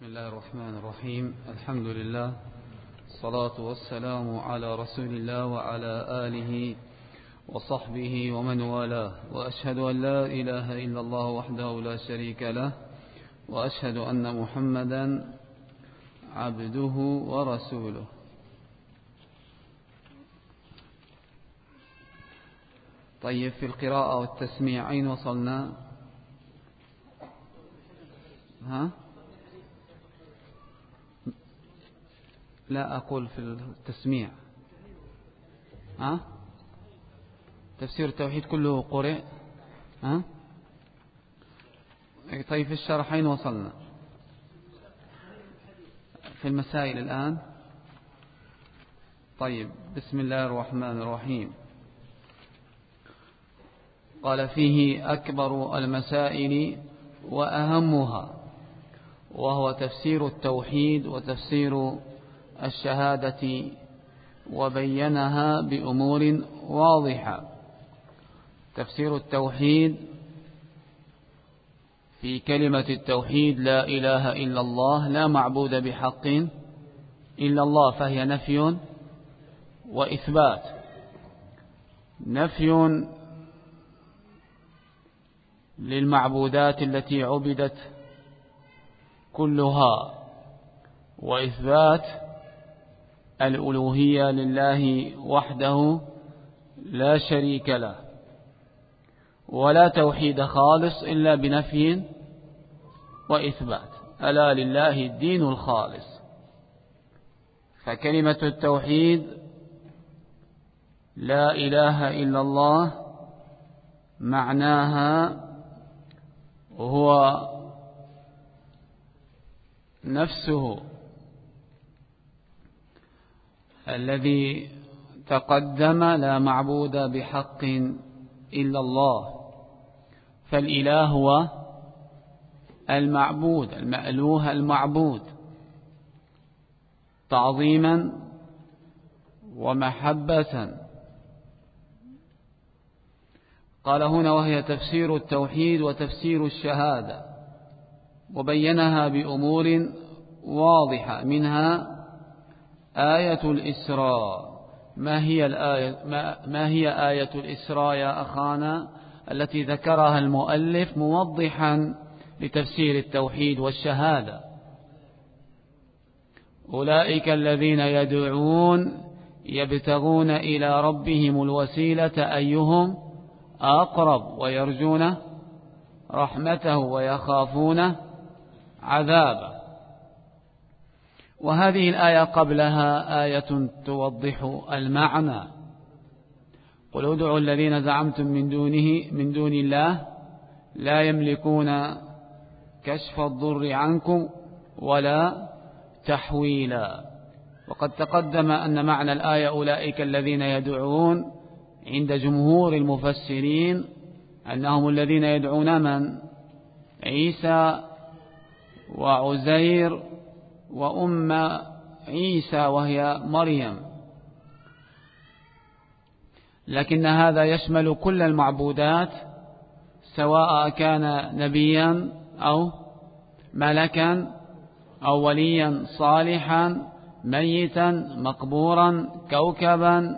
بسم الله الرحمن الرحيم. الحمد لله، الصلاة والسلام على رسول الله وعلى آله وصحبه ومن والاه، وأشهد أن لا إله إلا الله وحده لا شريك له، وأشهد أن محمدا عبده ورسوله. طيب، في القراءة والتسميع أين وصلنا؟ لا أقول في التسميع. تفسير التوحيد كله قرئ. طيب، في الشرح أين وصلنا؟ في المسائل الآن. طيب، بسم الله الرحمن الرحيم. قال: فيه أكبر المسائل وأهمها، وهو تفسير التوحيد وتفسير الشهادة، وبينها بأمور واضحة. تفسير التوحيد في كلمة التوحيد: لا إله إلا الله، لا معبود بحق إلا الله، فهي نفي وإثبات. نفي للمعبودات التي عبدت كلها، وإثبات الألوهية لله وحده لا شريك له. ولا توحيد خالص إلا بنفي وإثبات. ألا لله الدين الخالص. فكلمة التوحيد لا إله إلا الله معناها هو نفسه الذي تقدم: لا معبود بحق إلا الله. فالإله هو المعبود، المألوه، المعبود، تعظيما ومحبة. قال هنا: وهي تفسير التوحيد وتفسير الشهادة، وبينها بأمور واضحة، منها آية الإسراء. ما هي آية الإسراء يا أخانا التي ذكرها المؤلف موضحا لتفسير التوحيد والشهادة؟ أولئك الذين يدعون يبتغون إلى ربهم الوسيلة أيهم أقرب، ويرجون رحمته ويخافون عذابه. وهذه الآية قبلها آية توضح المعنى: قل ادعوا الذين زعمتم من دون الله لا يملكون كشف الضر عنكم ولا تحويلا. وقد تقدم أن معنى الآية أولئك الذين يدعون عند جمهور المفسرين أنهم الذين يدعون من؟ عيسى وعزير وأم عيسى وهي مريم. لكن هذا يشمل كل المعبودات، سواء كان نبيا أو ملكا أو وليا صالحا، ميتا مقبورا، كوكبا،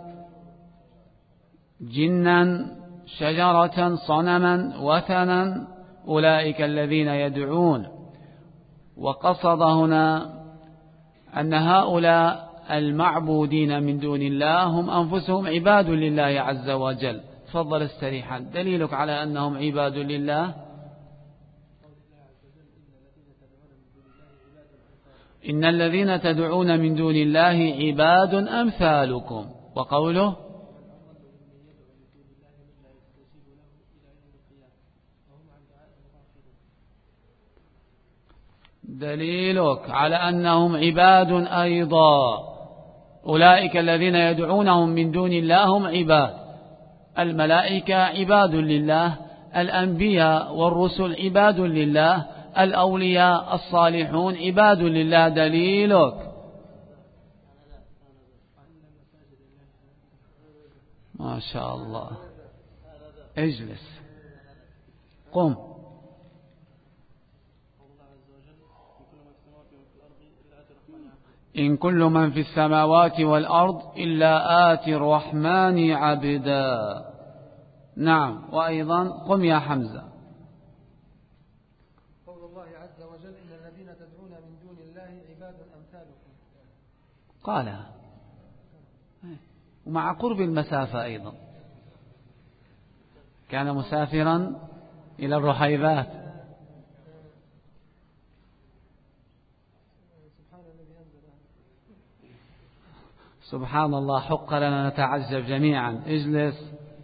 جنا، شجرة، صنما، وثنا. أولئك الذين يدعون. وقصد هنا أن هؤلاء المعبودين من دون الله هم أنفسهم عباد لله عز وجل. تفضل استريحا. دليلك على أنهم عباد لله: إن الذين تدعون من دون الله عباد أمثالكم. وقوله: دليلك على أنهم عباد أيضا. أولئك الذين يدعونهم من دون الله هم عباد. الملائكة عباد لله، الأنبياء والرسل عباد لله، الأولياء الصالحون عباد لله. دليلك. ما شاء الله. اجلس، قم. إن كل من في السماوات والأرض إلا آتي الرحمن عبدا. نعم. وأيضا قم يا حمزة. قول الله عز وجل إن الذين تدعون من دون الله عباد أمثالكم. قالها ومع قرب المسافة أيضا، كان مسافرا إلى الرحيبات. سبحان الله، حق لنا نتعجب جميعا. اجلس.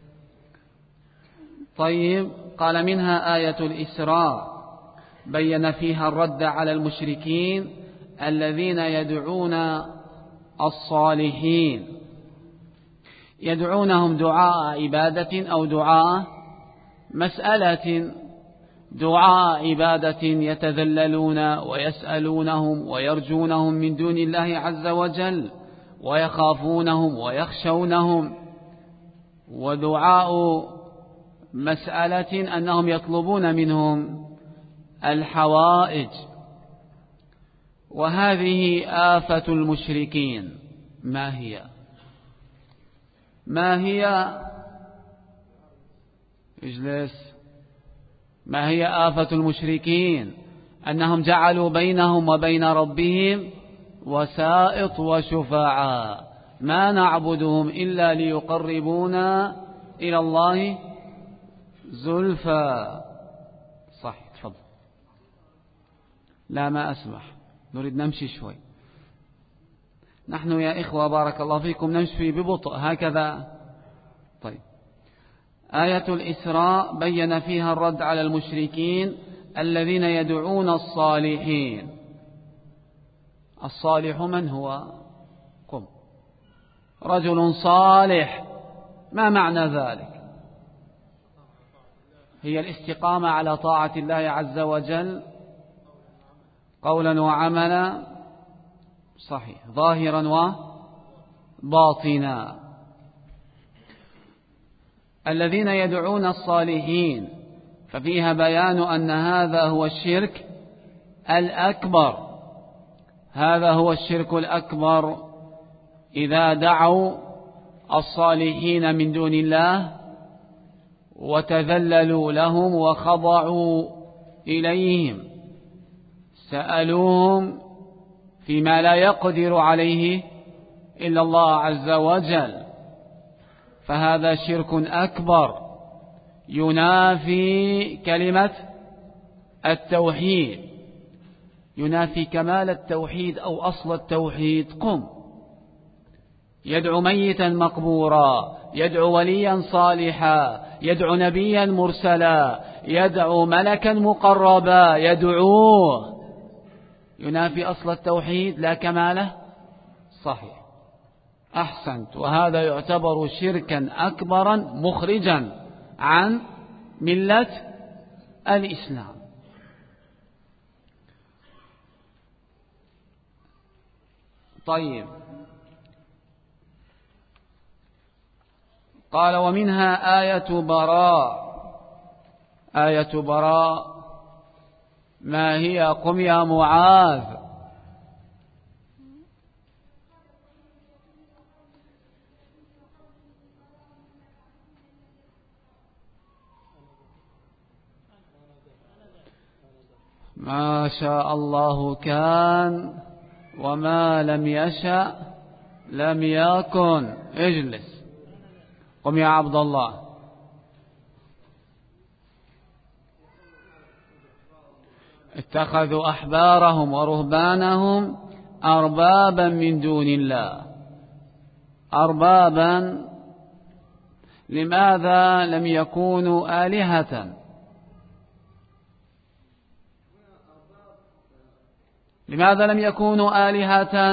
طيب، قال منها آية الإسراء بين فيها الرد على المشركين الذين يدعون الصالحين، يدعونهم دعاء عبادة أو دعاء مسألة. دعاء عبادة يتذللون ويسألونهم ويرجونهم من دون الله عز وجل ويخافونهم ويخشونهم، ودعاء مسألة أنهم يطلبون منهم الحوائج. وهذه آفة المشركين. ما هي؟ ما هي؟ اجلس. ما هي آفة المشركين؟ أنهم جعلوا بينهم وبين ربهم وسائط وشفعاء، ما نعبدهم إلا ليقربونا إلى الله زلفى. صح، تفضل. لا، ما أسمح، نريد نمشي شوي. نحن يا إخوة بارك الله فيكم نمشي ببطء هكذا. طيب، آية الإسراء بين فيها الرد على المشركين الذين يدعون الصالحين. الصالح من هو؟ قم. رجل صالح، ما معنى ذلك؟ هي الاستقامة على طاعة الله عز وجل قولا وعملا، صحيح، ظاهرا وباطنا. الذين يدعون الصالحين ففيها بيان أن هذا هو الشرك الأكبر. هذا هو الشرك الأكبر إذا دعوا الصالحين من دون الله وتذللوا لهم وخضعوا إليهم، سألوهم فيما لا يقدر عليه إلا الله عز وجل، فهذا شرك أكبر ينافي كلمة التوحيد، ينافي كمال التوحيد أو أصل التوحيد. قم. يدعو ميتا مقبورا، يدعو وليا صالحا، يدعو نبيا مرسلا، يدعو ملكا مقربا، يدعوه، ينافي أصل التوحيد لا كماله. صحيح، أحسنت. وهذا يعتبر شركا أكبرا مخرجا عن ملة الإسلام. طيب، قال ومنها آية براء. آية براء ما هي؟ قم يا معاذ. ما شاء الله كان وما لم يشأ لم يكن. اجلس. قم يا عبد الله. اتخذوا أحبارهم ورهبانهم أربابا من دون الله. أربابا، لماذا لم يكونوا آلهة؟ لماذا لم يكونوا آلهة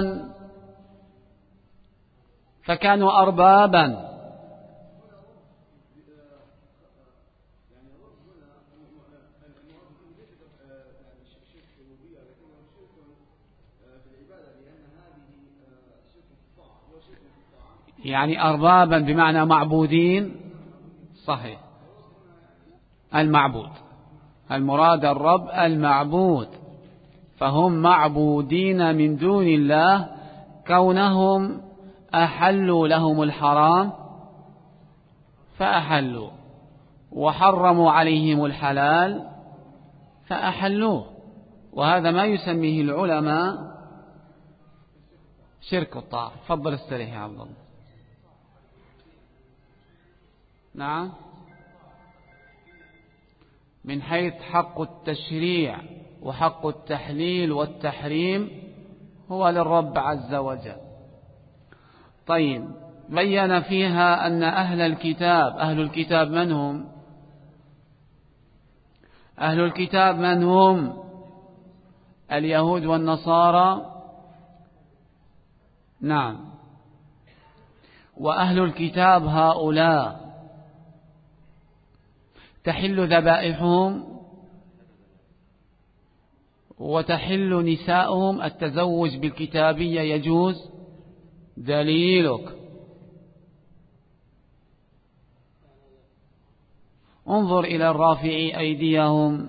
فكانوا أربابا؟ يعني أربابا بمعنى معبودين. صحيح، المعبود، المراد الرب المعبود. فهم معبودين من دون الله كونهم أحلوا لهم الحرام فأحلوا، وحرموا عليهم الحلال فأحلوه، وهذا ما يسميه العلماء شرك الطاعة. تفضل استريح يا عبد الله. نعم، من حيث حق التشريع وحق التحليل والتحريم هو للرب عز وجل. طيب، بين فيها أن أهل الكتاب من هم؟ أهل الكتاب من هم؟ اليهود والنصارى. نعم، وأهل الكتاب هؤلاء تحل ذبائحهم وتحل نساؤهم، التزوج بالكتابية يجوز. دليلك انظر إلى الرافعي أيديهم.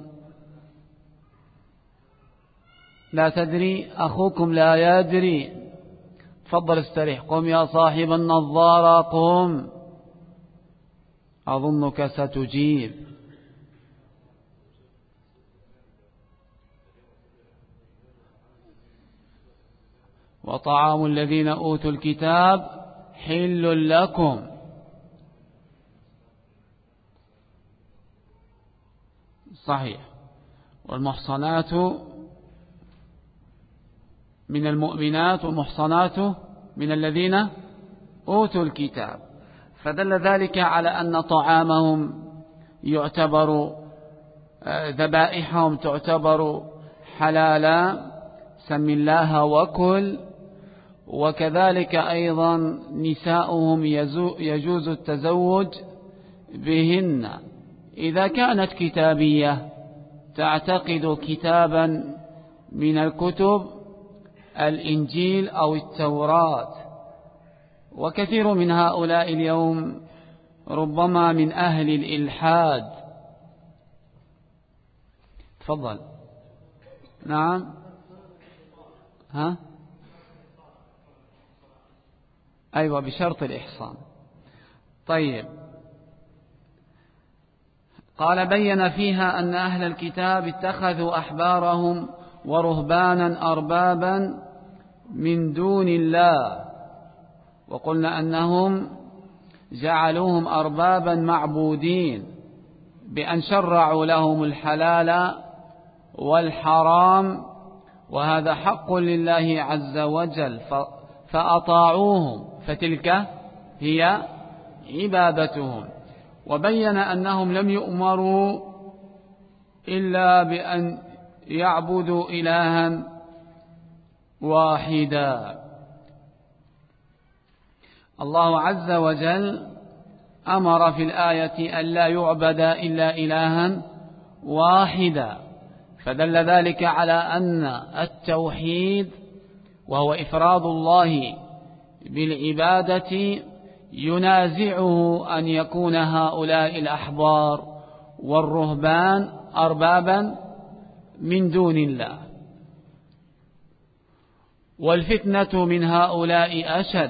لا تدري أخوكم لا يدري. تفضل استريح. قم يا صاحب النظارة قم، أظنك ستجيب. وطعام الذين أوتوا الكتاب حل لكم. صحيح. والمحصنات من المؤمنات والمحصنات من الذين أوتوا الكتاب، فدل ذلك على أن طعامهم يعتبر، ذبائحهم تعتبر حلالا، سم الله وكل. وكذلك أيضا نساؤهم يجوز التزوج بهن إذا كانت كتابية تعتقد كتابا من الكتب، الإنجيل أو التوراة. وكثير من هؤلاء اليوم ربما من أهل الإلحاد. تفضل. نعم. أيوة، بشرط الإحصان. طيب، قال بين فيها أن أهل الكتاب اتخذوا أحبارهم ورهبانا أربابا من دون الله، وقلنا أنهم جعلوهم أربابا معبودين بأن شرعوا لهم الحلال والحرام، وهذا حق لله عز وجل، فأطاعوهم، فتلك هي عبادتهم. وبين أنهم لم يؤمروا إلا بأن يعبدوا إلها واحدا. الله عز وجل أمر في الآية أن لا يعبد إلا إلها واحدا، فدل ذلك على أن التوحيد وهو إفراد الله بالعبادة ينازعه أن يكون هؤلاء الأحبار والرهبان أربابا من دون الله. والفتنة من هؤلاء أشد،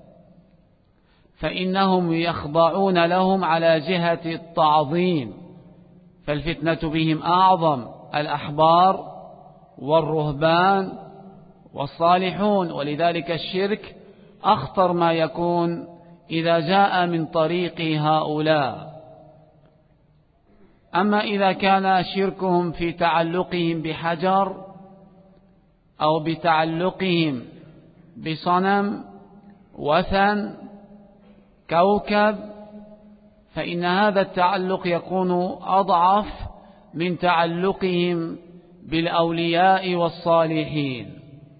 فإنهم يخضعون لهم على جهة التعظيم، فالفتنة بهم أعظم، الأحبار والرهبان والصالحون. ولذلك الشرك أخطر ما يكون إذا جاء من طريق هؤلاء. أما إذا كان شركهم في تعلقهم بحجر أو بتعلقهم بصنم، وثن، كوكب، فإن هذا التعلق يكون أضعف من تعلقهم بالأولياء والصالحين.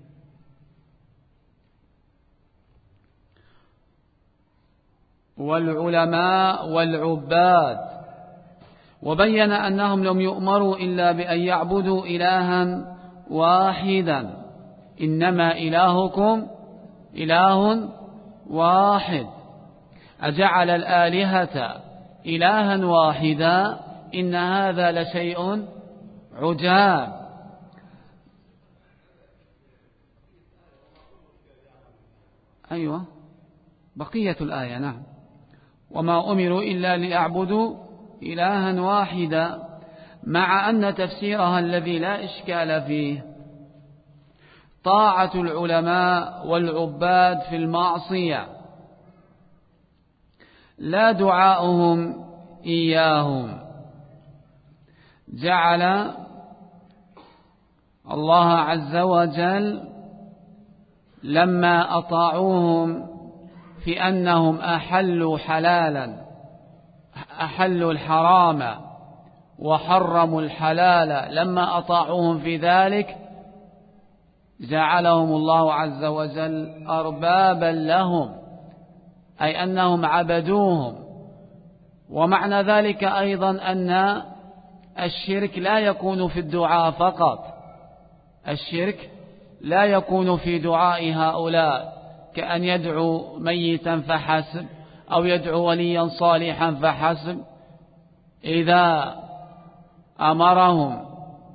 والعلماء والعباد. وبين أنهم لم يؤمروا إلا بأن يعبدوا إلها واحدا، إنما إلهكم إله واحد. أجعل الآلهة إلها واحدا إن هذا لشيء عجاب. أيوة بقية الآية. نعم. وما أمروا إلا ليعبدوا إلها واحدا، مع أن تفسيرها الذي لا إشكال فيه طاعة العلماء والعباد في المعصية، لا دعاؤهم إياهم. جعل الله عز وجل لما أطاعوهم في أنهم أحلوا حلالا، أحلوا الحرام وحرموا الحلال، لما أطاعوهم في ذلك جعلهم الله عز وجل أربابا لهم، أي أنهم عبدوهم. ومعنى ذلك أيضا أن الشرك لا يكون في الدعاء فقط، الشرك لا يكون في دعاء هؤلاء كأن يدعو ميتا فحسب أو يدعو وليا صالحا فحسب. إذا أمرهم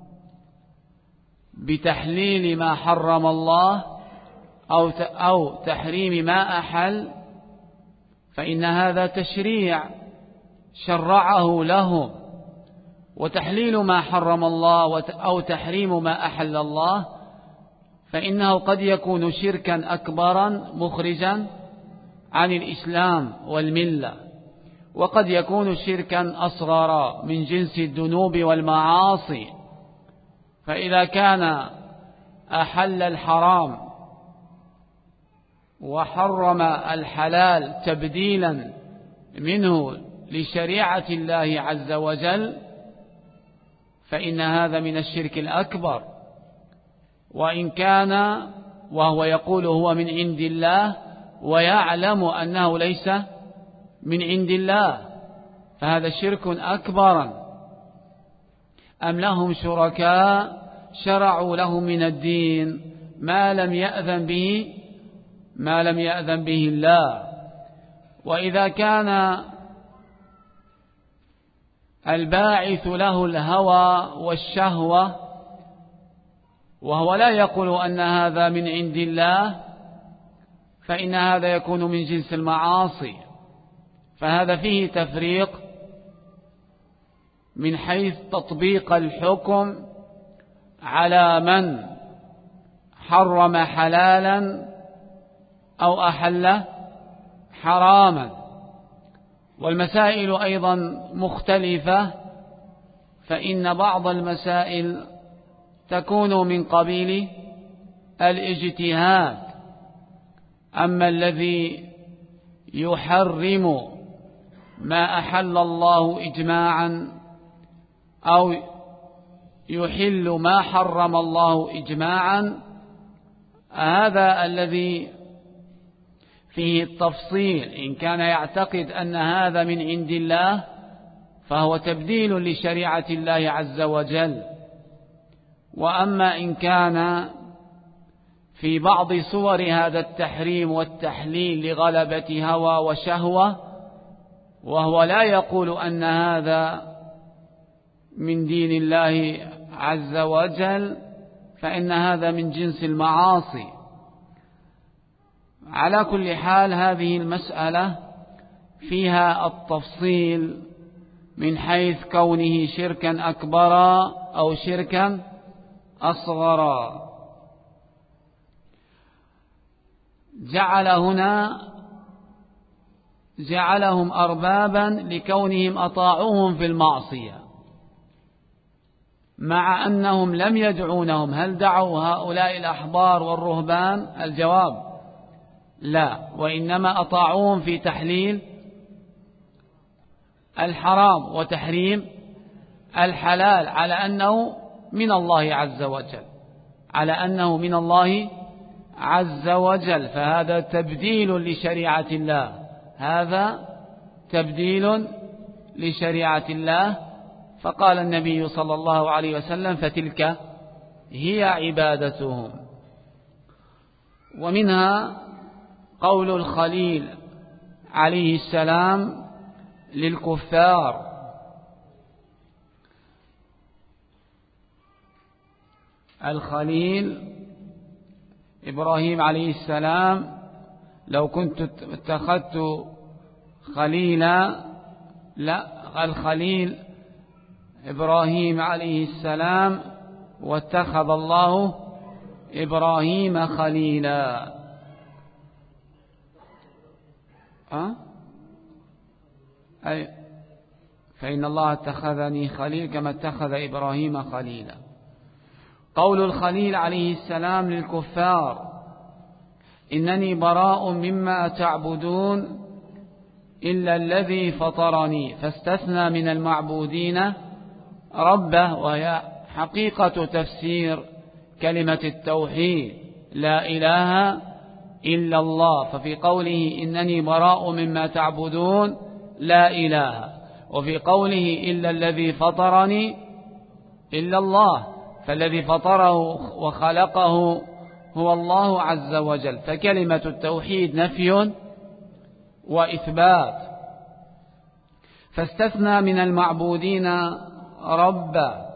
بتحليل ما حرم الله أو تحريم ما أحل فإن هذا تشريع شرعه لهم، وتحليل ما حرم الله أو تحريم ما أحل الله فإنه قد يكون شركا أكبرا مخرجا عن الإسلام والملة، وقد يكون شركا أصغر من جنس الذنوب والمعاصي. فإذا كان أحل الحرام وحرم الحلال تبديلا منه لشريعة الله عز وجل فإن هذا من الشرك الأكبر. وإن كان وهو يقول هو من عند الله ويعلم أنه ليس من عند الله فهذا شرك أكبر. أم لهم شركاء شرعوا لهم من الدين ما لم يأذن به الله. وإذا كان الباعث له الهوى والشهوة وهو لا يقول أن هذا من عند الله فإن هذا يكون من جنس المعاصي. فهذا فيه تفريق من حيث تطبيق الحكم على من حرم حلالا أو أحل حراما. والمسائل أيضا مختلفة، فإن بعض المسائل تكون من قبيل الاجتهاد. أما الذي يحرم ما أحل الله إجماعا أو يحل ما حرم الله إجماعا هذا الذي فيه التفصيل. إن كان يعتقد أن هذا من عند الله فهو تبديل لشريعة الله عز وجل. وأما إن كان في بعض صور هذا التحريم والتحليل لغلبة هوى وشهوة وهو لا يقول أن هذا من دين الله عز وجل فإن هذا من جنس المعاصي. على كل حال هذه المسألة فيها التفصيل من حيث كونه شركا أكبر أو شركا أصغر. جعلهم أربابا لكونهم أطاعوهم في المعصية مع أنهم لم يدعونهم. هل دعوا هؤلاء الأحبار والرهبان؟ الجواب لا، وإنما أطاعوهم في تحليل الحرام وتحريم الحلال على أنه من الله عز وجل، على أنه من الله عز وجل. فهذا تبديل لشريعة الله، هذا تبديل لشريعة الله. فقال النبي صلى الله عليه وسلم فتلك هي عبادتهم. ومنها قول الخليل عليه السلام للكفار: الخليل إبراهيم عليه السلام لو كنت اتخذت خليلا، لا، الخليل إبراهيم عليه السلام، واتخذ الله إبراهيم خليلا. أي فإن الله اتخذني خليل كما اتخذ إبراهيم خليلا. قول الخليل عليه السلام للكفار: إنني براء مما تعبدون إلا الذي فطرني، فاستثنى من المعبودين ربه، وهي حقيقة تفسير كلمة التوحيد لا إله إلا الله. ففي قوله إنني براء مما تعبدون لا إله، وفي قوله إلا الذي فطرني إلا الله، فالذي فطره وخلقه هو الله عز وجل. فكلمة التوحيد نفي وإثبات. فاستثنى من المعبودين ربا،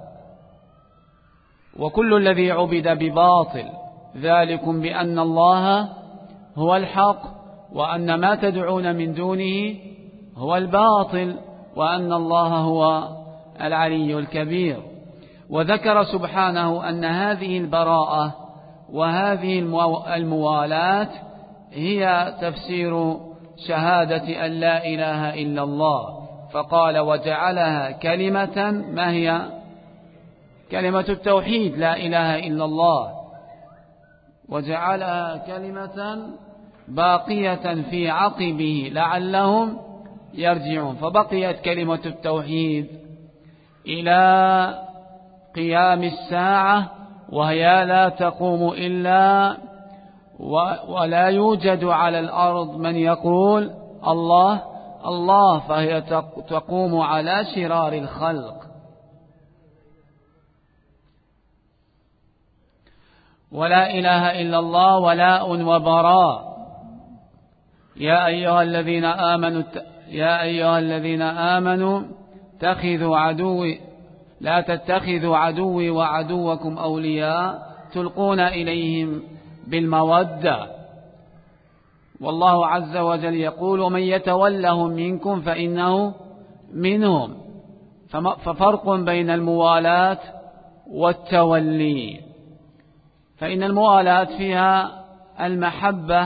وكل الذي عبد بباطل، ذلكم بأن الله هو الحق، وأن ما تدعون من دونه هو الباطل، وأن الله هو العلي الكبير. وذكر سبحانه أن هذه البراءة وهذه الموالاة هي تفسير شهادة أن لا إله إلا الله، فقال: وجعلها كلمة، ما هي؟ كلمة التوحيد لا إله إلا الله، وجعلها كلمة باقية في عقبه لعلهم يرجعون. فبقيت كلمة التوحيد إلى قيام الساعة، وهي لا تقوم إلا ولا يوجد على الأرض من يقول الله الله، فهي تقوم على شرار الخلق. ولا إله إلا الله ولاء وبراء. يا أيها الذين آمنوا اتخذوا عدوي لا تتخذوا عدوي وعدوكم أولياء تلقون إليهم بالمودة. والله عز وجل يقول: ومن يتولهم منكم فإنه منهم. ففرق بين الموالاة والتولي، فإن الموالاة فيها المحبة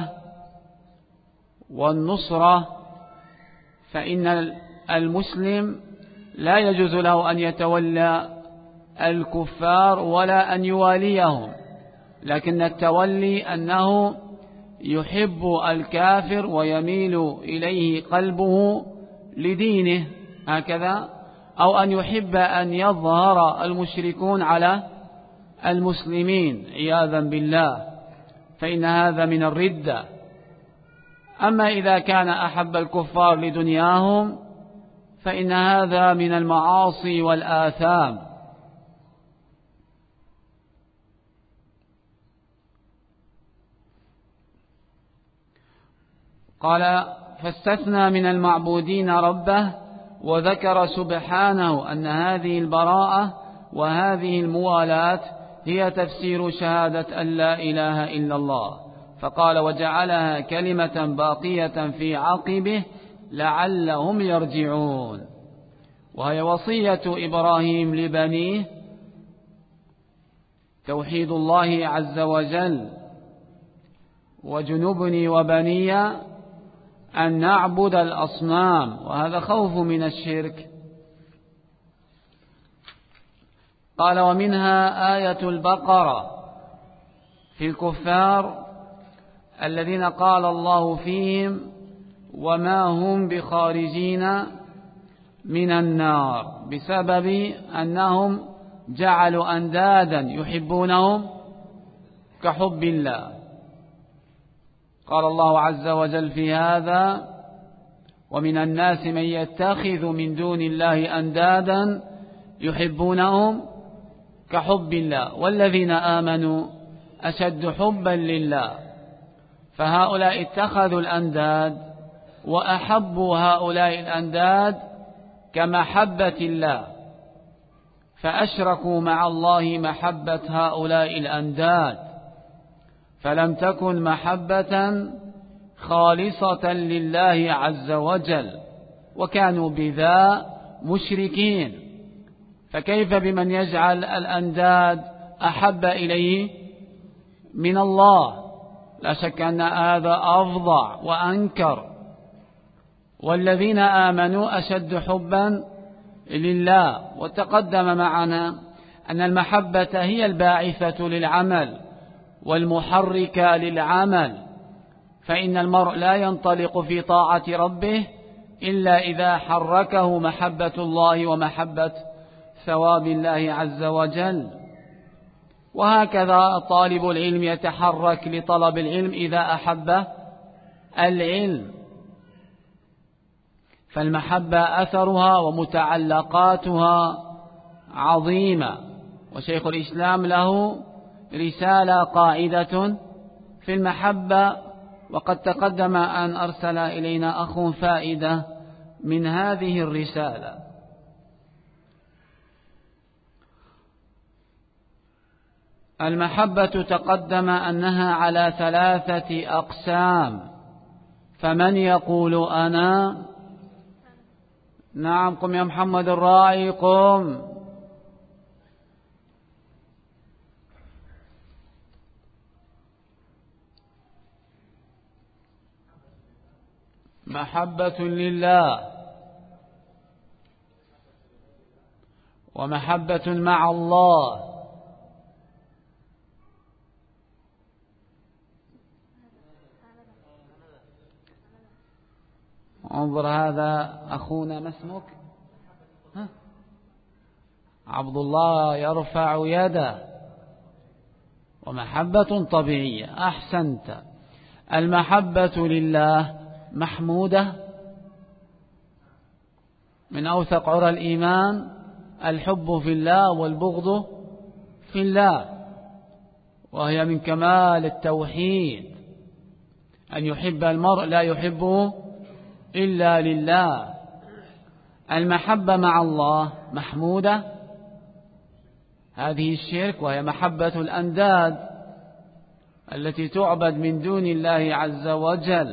والنصرة، فإن المسلم لا يجوز له أن يتولى الكفار ولا أن يواليهم، لكن التولي أنه يحب الكافر ويميل إليه قلبه لدينه هكذا، أو أن يحب أن يظهر المشركون على المسلمين عياذا بالله، فإن هذا من الردة. أما إذا كان أحب الكفار لدنياهم فإن هذا من المعاصي والآثام. قال: فاستثنى من المعبودين ربه، وذكر سبحانه أن هذه البراءة وهذه الموالاة هي تفسير شهادة أن لا إله إلا الله، فقال: وجعلها كلمة باقية في عقبه لعلهم يرجعون. وهي وصية إبراهيم لبنيه توحيد الله عز وجل: وجنبني وبني أن نعبد الأصنام، وهذا خوف من الشرك. قال: ومنها آية البقرة في الكفار الذين قال الله فيهم: وما هم بخارجين من النار، بسبب أنهم جعلوا أندادا يحبونهم كحب الله. قال الله عز وجل في هذا: ومن الناس من يتخذ من دون الله أندادا يحبونهم كحب الله والذين آمنوا أشد حبا لله. فهؤلاء اتخذوا الأنداد وأحبوا هؤلاء الأنداد كمحبة الله، فأشركوا مع الله محبة هؤلاء الأنداد، فلم تكن محبة خالصة لله عز وجل، وكانوا بذا مشركين. فكيف بمن يجعل الأنداد أحب إليه من الله؟ لا شك أن هذا أفظع وأنكر. والذين آمنوا أشد حبا لله. وتقدم معنا أن المحبة هي الباعثة للعمل والمحركة للعمل، فإن المرء لا ينطلق في طاعة ربه إلا إذا حركه محبة الله ومحبة ثواب الله عز وجل. وهكذا طالب العلم يتحرك لطلب العلم إذا أحب العلم. فالمحبة أثرها ومتعلقاتها عظيمة. وشيخ الإسلام له رسالة قاعدة في المحبة، وقد تقدم أن أرسل إلينا أخ فائدة من هذه الرسالة. المحبة تقدم أنها على 3 أقسام، فمن يقول أنا؟ نعم، قم يا محمد الراعي قم. محبة لله، ومحبة مع الله، انظر هذا أخونا، ما اسمك؟ عبد الله يرفع يده. ومحبة طبيعية. أحسنت. المحبة لله محمودة، من أوثق عرى الإيمان الحب في الله والبغض في الله، وهي من كمال التوحيد أن يحب المرء لا يحبه إلا لله. المحبة مع الله محمودة، هذه الشرك، وهي محبة الأنداد التي تعبد من دون الله عز وجل.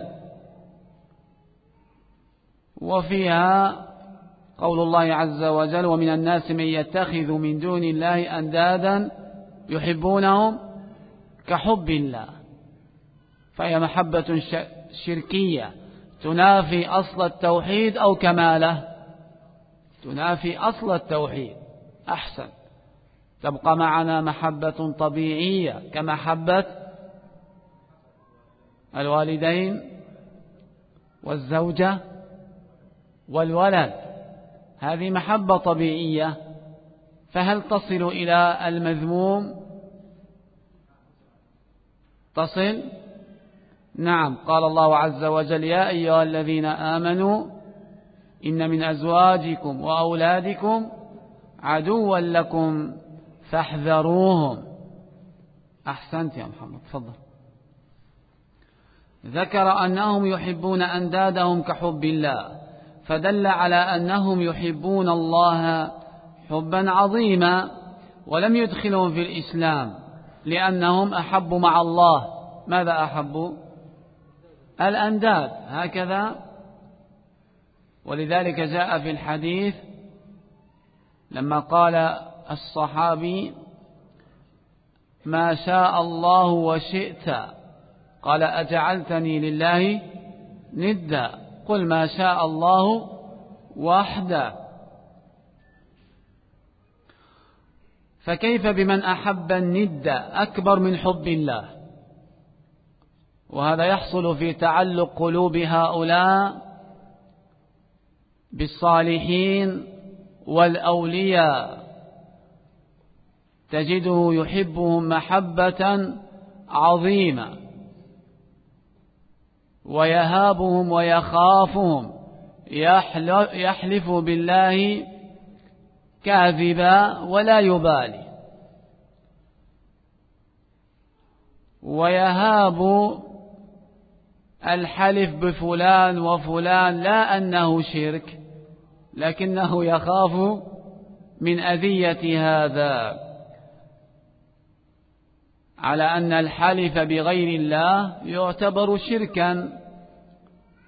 وفيها قول الله عز وجل: ومن الناس من يتخذ من دون الله أندادا يحبونهم كحب الله. فهي محبة شركية تنافي أصل التوحيد أو كماله، تنافي أصل التوحيد. أحسن. تبقى معنا محبة طبيعية كمحبة الوالدين والزوجة والولد، هذه محبة طبيعية. فهل تصل إلى المذموم؟ تصل. نعم. قال الله عز وجل: يا أيها الذين آمنوا إن من أزواجكم وأولادكم عدوا لكم فاحذروهم. أحسنت يا محمد، تفضل. ذكر أنهم يحبون أندادهم كحب الله، فدل على أنهم يحبون الله حبا عظيما، ولم يدخلهم في الإسلام لأنهم أحبوا مع الله. ماذا أحبوا؟ الأنداد، هكذا. ولذلك جاء في الحديث لما قال الصحابي: ما شاء الله وشئت، قال: أجعلتني لله ندا؟ قل ما شاء الله وحده. فكيف بمن أحب الند أكبر من حب الله؟ وهذا يحصل في تعلق قلوب هؤلاء بالصالحين والأولياء، تجده يحبهم محبة عظيمة، ويهابهم ويخافهم، يحلف بالله كاذبا ولا يبالي، ويهاب الحلف بفلان وفلان لا أنه شرك، لكنه يخاف من أذية هذا، على أن الحلف بغير الله يعتبر شركا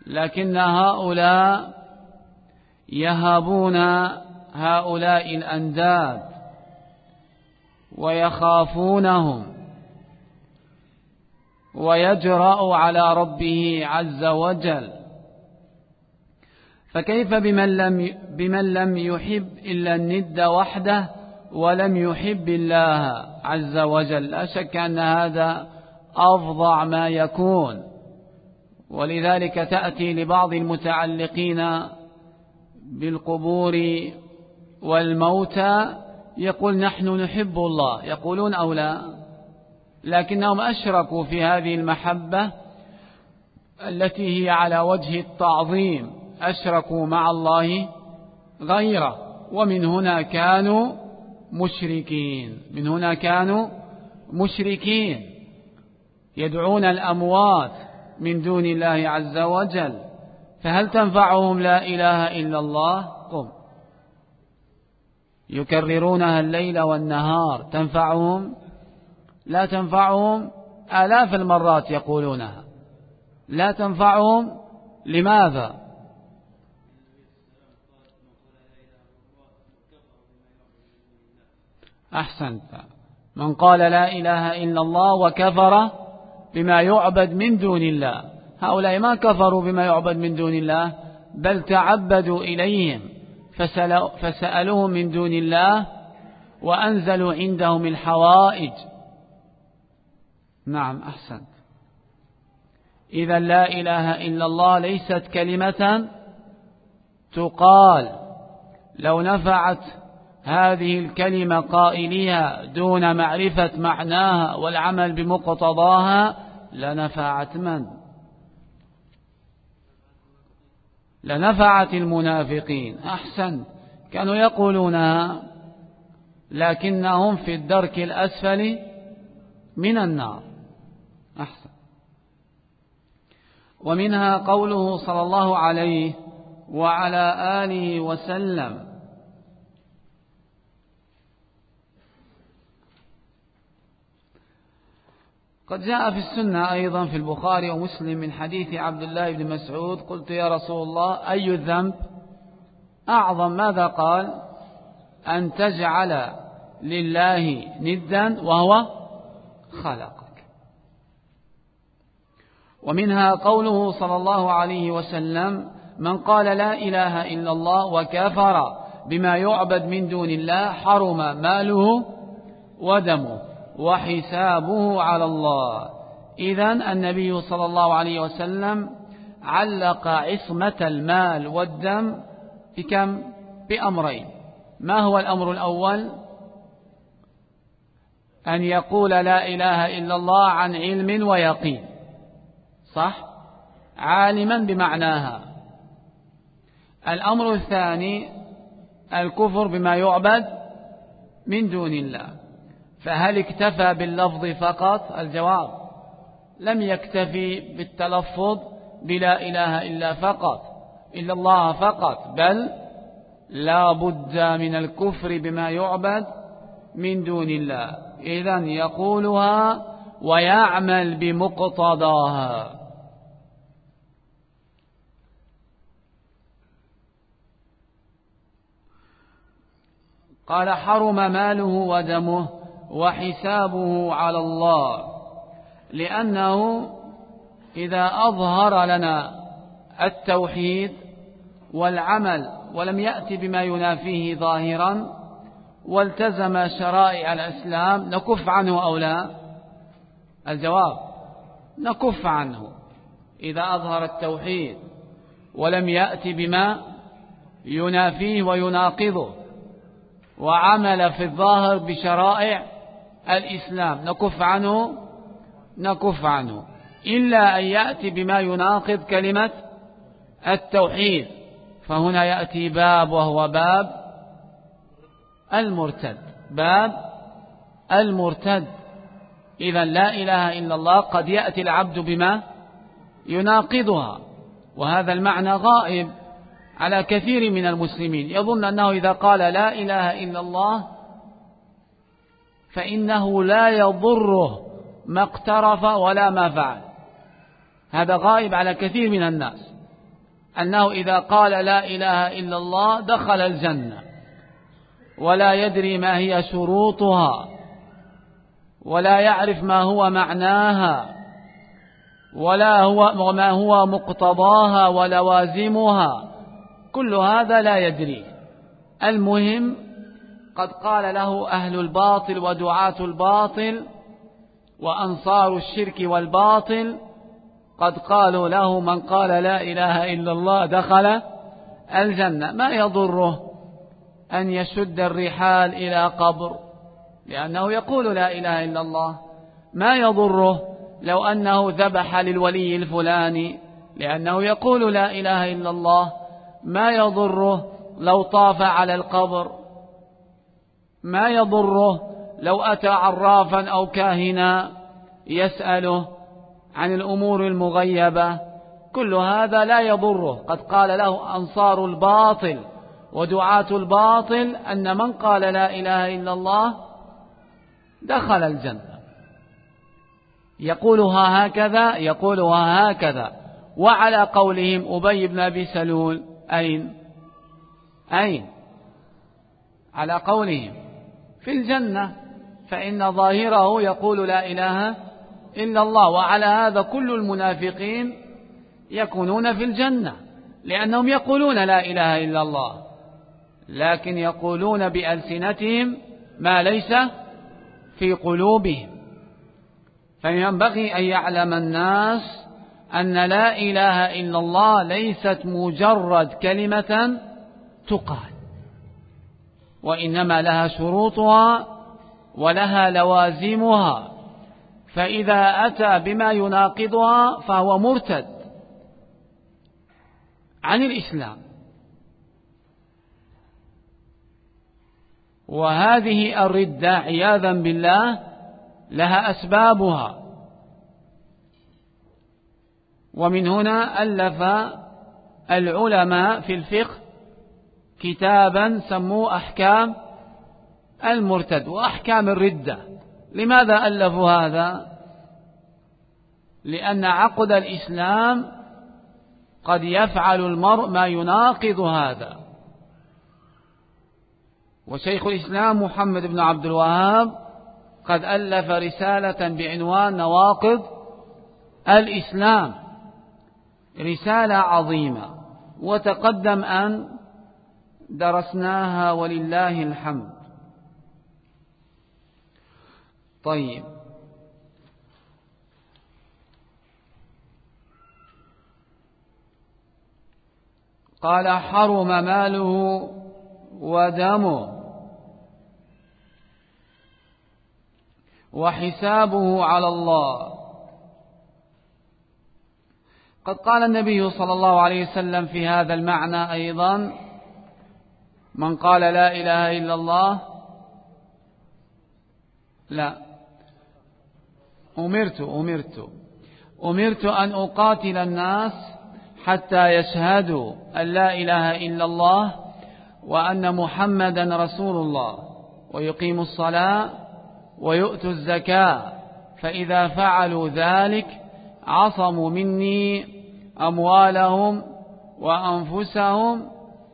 لكن هؤلاء يهابون هؤلاء الأنداد ويخافونهم، ويجرأ على ربه عز وجل. فكيف بمن لم يحب إلا الند وحده ولم يحب الله عز وجل؟ لا شك أن هذا أفظع ما يكون. ولذلك تأتي لبعض المتعلقين بالقبور والموتى يقول نحن نحب الله، يقولون أو لا؟ لكنهم أشركوا في هذه المحبة التي هي على وجه التعظيم، أشركوا مع الله غيره، ومن هنا كانوا مشركين، يدعون الأموات من دون الله عز وجل. فهل تنفعهم لا إله إلا الله؟ قم يكررونها الليل والنهار، تنفعهم؟ لا تنفعهم، آلاف المرات يقولونها، لا تنفعهم. لماذا؟ أحسنت، من قال لا إله إلا الله وكفر بما يعبد من دون الله. هؤلاء ما كفروا بما يعبد من دون الله، بل تعبدوا إليهم فسألوهم من دون الله وأنزلوا عندهم الحوائج. نعم أحسنت. إذا لا إله إلا الله ليست كلمة تقال. لو نفعت هذه الكلمة قائلها دون معرفة معناها والعمل بمقتضاها لنفعت من؟ لنفعت المنافقين. أحسن، كانوا يقولونها لكنهم في الدرك الأسفل من النار. أحسن. ومنها قوله صلى الله عليه وعلى آله وسلم: قد جاء في السنة أيضا في البخاري ومسلم من حديث عبد الله بن مسعود: قلت يا رسول الله أي الذنب أعظم؟ ماذا قال؟ أن تجعل لله ندا وهو خلقك. ومنها قوله صلى الله عليه وسلم: من قال لا إله إلا الله وكفر بما يعبد من دون الله حرم ماله ودمه وحسابه على الله. إذن النبي صلى الله عليه وسلم علق عصمة المال والدم بكم؟ بأمرين. ما هو الأمر الأول؟ أن يقول لا إله إلا الله عن علم ويقين، صح؟ عالما بمعناها. الأمر الثاني الكفر بما يعبد من دون الله. فهل اكتفى باللفظ فقط؟ الجواب: لم يكتفي بالتلفظ بلا إله إلا الله فقط، بل لا بد من الكفر بما يعبد من دون الله. إذن يقولها ويعمل بمقتضاها. قال: حرم ماله ودمه وحسابه على الله، لأنه إذا أظهر لنا التوحيد والعمل ولم يأتي بما ينافيه ظاهرا والتزم شرائع الإسلام نكف عنه أو لا؟ الجواب: نكف عنه. إذا أظهر التوحيد ولم يأتي بما ينافيه ويناقضه وعمل في الظاهر بشرائع الإسلام نكف عنه، إلا أن يأتي بما يناقض كلمة التوحيد، فهنا يأتي باب وهو باب المرتد. إذا لا إله إلا الله قد يأتي العبد بما يناقضها، وهذا المعنى غائب على كثير من المسلمين. يظن أنه إذا قال لا إله إلا الله فإنه لا يضره ما اقترف ولا ما فعل. هذا غائب على كثير من الناس. أنه إذا قال لا إله إلا الله دخل الجنة، ولا يدري ما هي شروطها، ولا يعرف ما هو معناها، وما هو مقتضاها ولوازمها، كل هذا لا يدري. المهم قد قال له أهل الباطل ودعاة الباطل وأنصار الشرك والباطل، قد قالوا له من قال لا إله إلا الله دخل الجنة. ما يضره أن يشد الرحال إلى قبر لأنه يقول لا إله إلا الله، ما يضره لو أنه ذبح للولي الفلاني لأنه يقول لا إله إلا الله، ما يضره لو طاف على القبر، ما يضره لو أتى عرافا أو كاهنا يسأله عن الأمور المغيبة، كل هذا لا يضره. قد قال له أنصار الباطل ودعاة الباطل أن من قال لا إله إلا الله دخل الجنة، يقولها هكذا. وعلى قولهم أبي بن أبي سلول أين على قولهم في الجنة، فإن ظاهره يقول لا إله إلا الله. وعلى هذا كل المنافقين يكونون في الجنة، لأنهم يقولون لا إله إلا الله، لكن يقولون بألسنتهم ما ليس في قلوبهم. فينبغي أن يعلم الناس أن لا إله إلا الله ليست مجرد كلمة تقال، وإنما لها شروطها ولها لوازمها، فإذا أتى بما يناقضها فهو مرتد عن الإسلام. وهذه الردة عياذا بالله لها أسبابها، ومن هنا ألف العلماء في الفقه كتابا سموه أحكام المرتد وأحكام الردة. لماذا ألفوا هذا؟ لأن عقد الإسلام قد يفعل المرء ما يناقض هذا. وشيخ الإسلام محمد بن عبد الوهاب قد ألف رسالة بعنوان نواقض الإسلام، رسالة عظيمة، وتقدم أن درسناها ولله الحمد. طيب، قال حرم ماله ودمه وحسابه على الله. قد قال النبي صلى الله عليه وسلم في هذا المعنى أيضا: من قال لا إله إلا الله أمرت أن أقاتل الناس حتى يشهدوا أن لا إله إلا الله وأن محمدا رسول الله ويقيموا الصلاة ويؤتوا الزكاة، فإذا فعلوا ذلك عصموا مني أموالهم وأنفسهم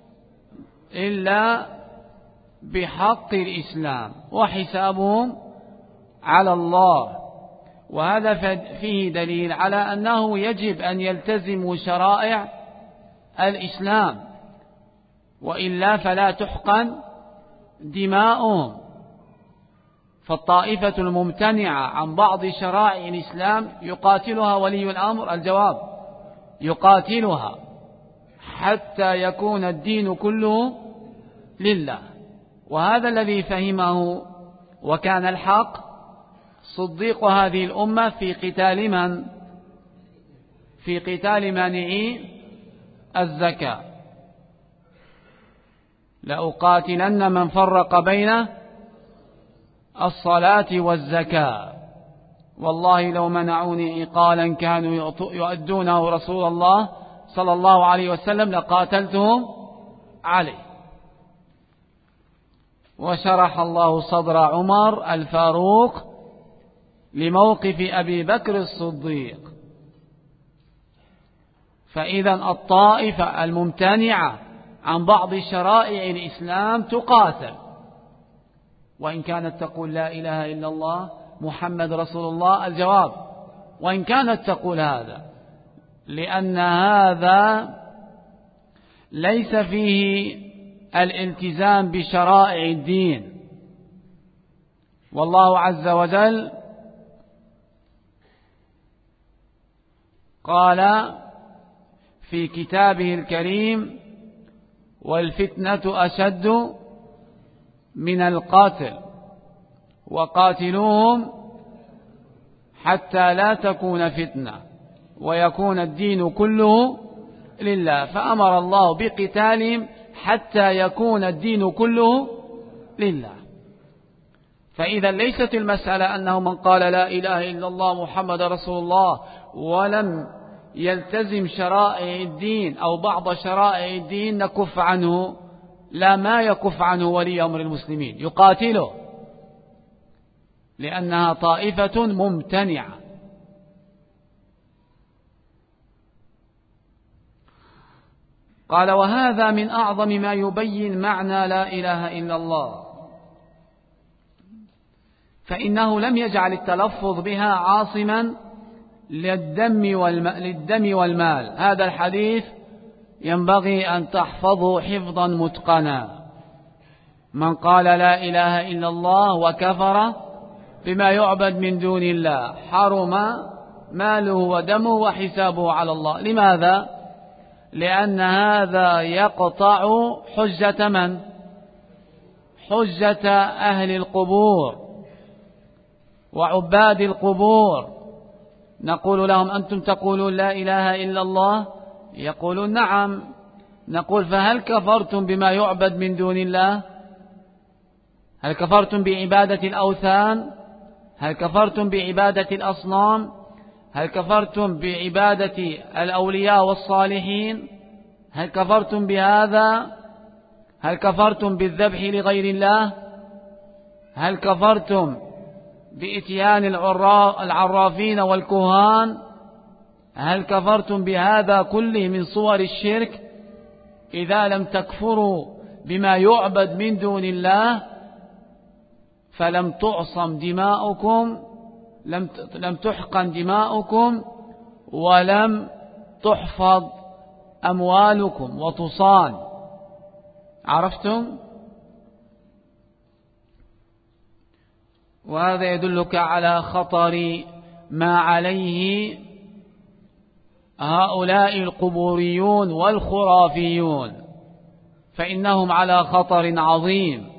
إلا بحق الإسلام وحسابهم على الله. وهذا فيه دليل على أنه يجب أن يلتزموا شرائع الإسلام، وإلا فلا تحقن دماؤهم. فالطائفة الممتنعة عن بعض شرائع الإسلام يقاتلها ولي الأمر؟ الجواب: يقاتلها حتى يكون الدين كله لله. وهذا الذي فهمه وكان الحق صديق هذه الأمة في قتال من؟ في قتال مانعي الزكاة. لأقاتلن من فرق بين الصلاة والزكاة، والله لو منعوني عقالا كانوا يؤدونه رسول الله صلى الله عليه وسلم لقاتلتهم عليه. وشرح الله صدر عمر الفاروق لموقف أبي بكر الصديق، فإذا الطائفة الممتنعة عن بعض شرائع الإسلام تقاتل، وإن كانت تقول لا إله إلا الله محمد رسول الله. الجواب: وإن كانت تقول هذا، لأن هذا ليس فيه الالتزام بشرائع الدين. والله عز وجل قال في كتابه الكريم: والفتنة أشد من القتل وقاتلوهم حتى لا تكون فتنة ويكون الدين كله لله. فأمر الله بقتالهم حتى يكون الدين كله لله. فإذا ليست المسألة أنه من قال لا إله إلا الله محمد رسول الله ولم يلتزم شرائع الدين أو بعض شرائع الدين نكف عنه. لا، ما يكف عنه ولي أمر المسلمين، يقاتله، لأنها طائفة ممتنعة. قال: وهذا من أعظم ما يبين معنى لا إله إلا الله، فإنه لم يجعل التلفظ بها عاصما للدم والمال. هذا الحديث ينبغي أن تحفظه حفظا متقنا. من قال لا إله إلا الله وكفر بما يعبد من دون الله حرم ماله ودمه وحسابه على الله. لماذا؟ لأن هذا يقطع حجة من؟ حجة أهل القبور وعباد القبور. نقول لهم: أنتم تقولون لا إله إلا الله؟ يقولون: نعم. نقول: فهل كفرتم بما يعبد من دون الله؟ هل كفرتم بعبادة الأوثان؟ هل كفرتم بعبادة الأصنام؟ هل كفرتم بعبادة الأولياء والصالحين؟ هل كفرتم بهذا؟ هل كفرتم بالذبح لغير الله؟ هل كفرتم بإتيان العرافين والكهان؟ هل كفرتم بهذا كله من صور الشرك؟ إذا لم تكفروا بما يعبد من دون الله فلم تعصم دماؤكم، لم تحقن دماؤكم، ولم تحفظ أموالكم وتصان. عرفتم؟ وهذا يدلك على خطر ما عليه هؤلاء القبوريون والخرافيون، فإنهم على خطر عظيم.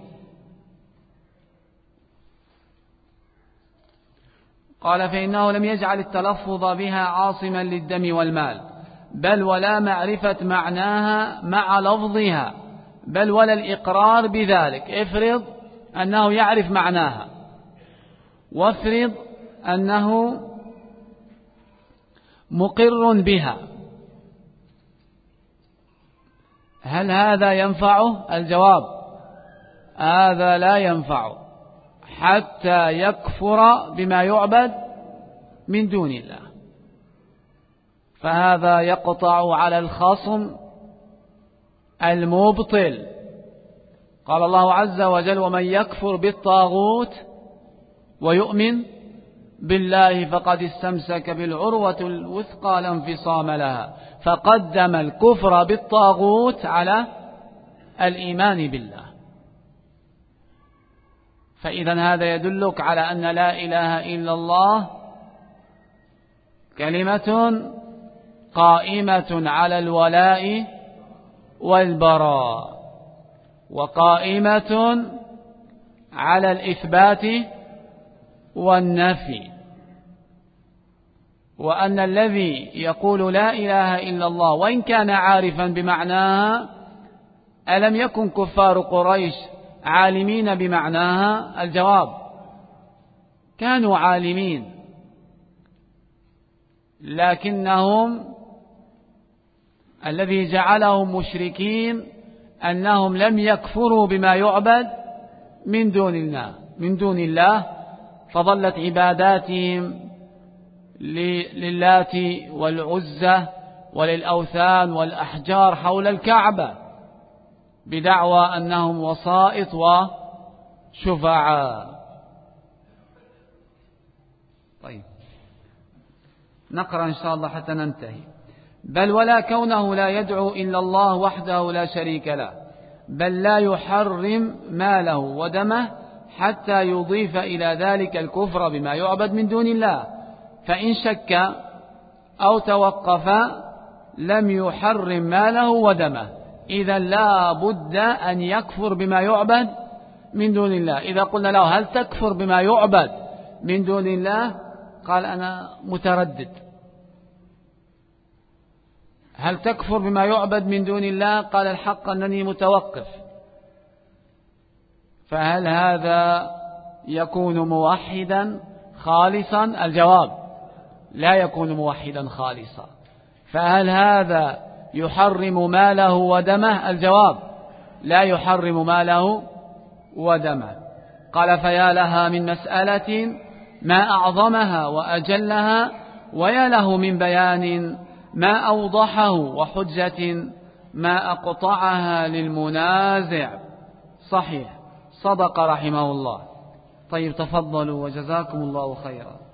قال: فإنه لم يجعل التلفظ بها عاصما للدم والمال، بل ولا معرفة معناها مع لفظها، بل ولا الإقرار بذلك. افرض أنه يعرف معناها، وافرض أنه مقر بها، هل هذا ينفعه؟ الجواب: هذا لا ينفعه حتى يكفر بما يعبد من دون الله. فهذا يقطع على الخصم المبطل. قال الله عز وجل: ومن يكفر بالطاغوت ويؤمن بالله فقد استمسك بالعروة الوثقى لا انفصام لها. فقدم الكفر بالطاغوت على الإيمان بالله. فإذا هذا يدلك على أن لا إله إلا الله كلمة قائمة على الولاء والبراء، وقائمة على الإثبات والنفي، وأن الذي يقول لا إله إلا الله وإن كان عارفا بمعناها، ألم يكن كفار قريش عالمين بمعناها؟ الجواب: كانوا عالمين، لكنهم الذي جعلهم مشركين أنهم لم يكفروا بما يعبد من دون الله، فظلت عباداتهم للات والعزى وللأوثان والأحجار حول الكعبة بدعوى أنهم وسائط وشفعاء. طيب نقرأ إن شاء الله حتى ننتهي. بل ولا كونه لا يدعو إلا الله وحده لا شريك له، بل لا يحرم ماله ودمه حتى يضيف إلى ذلك الكفر بما يعبد من دون الله، فإن شك أو توقف لم يحرم ماله ودمه. إذا لا بد أن يكفر بما يعبد من دون الله. إذا قلنا له هل تكفر بما يعبد من دون الله؟ قال أنا متردد. هل تكفر بما يعبد من دون الله؟ قال الحق أنني متوقف. فهل هذا يكون موحدا خالصا؟ الجواب لا يكون موحدا خالصا. فهل هذا يحرم ماله ودمه؟ الجواب لا يحرم ماله ودمه. قال فيا لها من مسألة ما أعظمها وأجلها، ويا له من بيان ما أوضحه، وحجة ما أقطعها للمنازع. صحيح، صدق رحمه الله. طيب تفضلوا وجزاكم الله خيرا.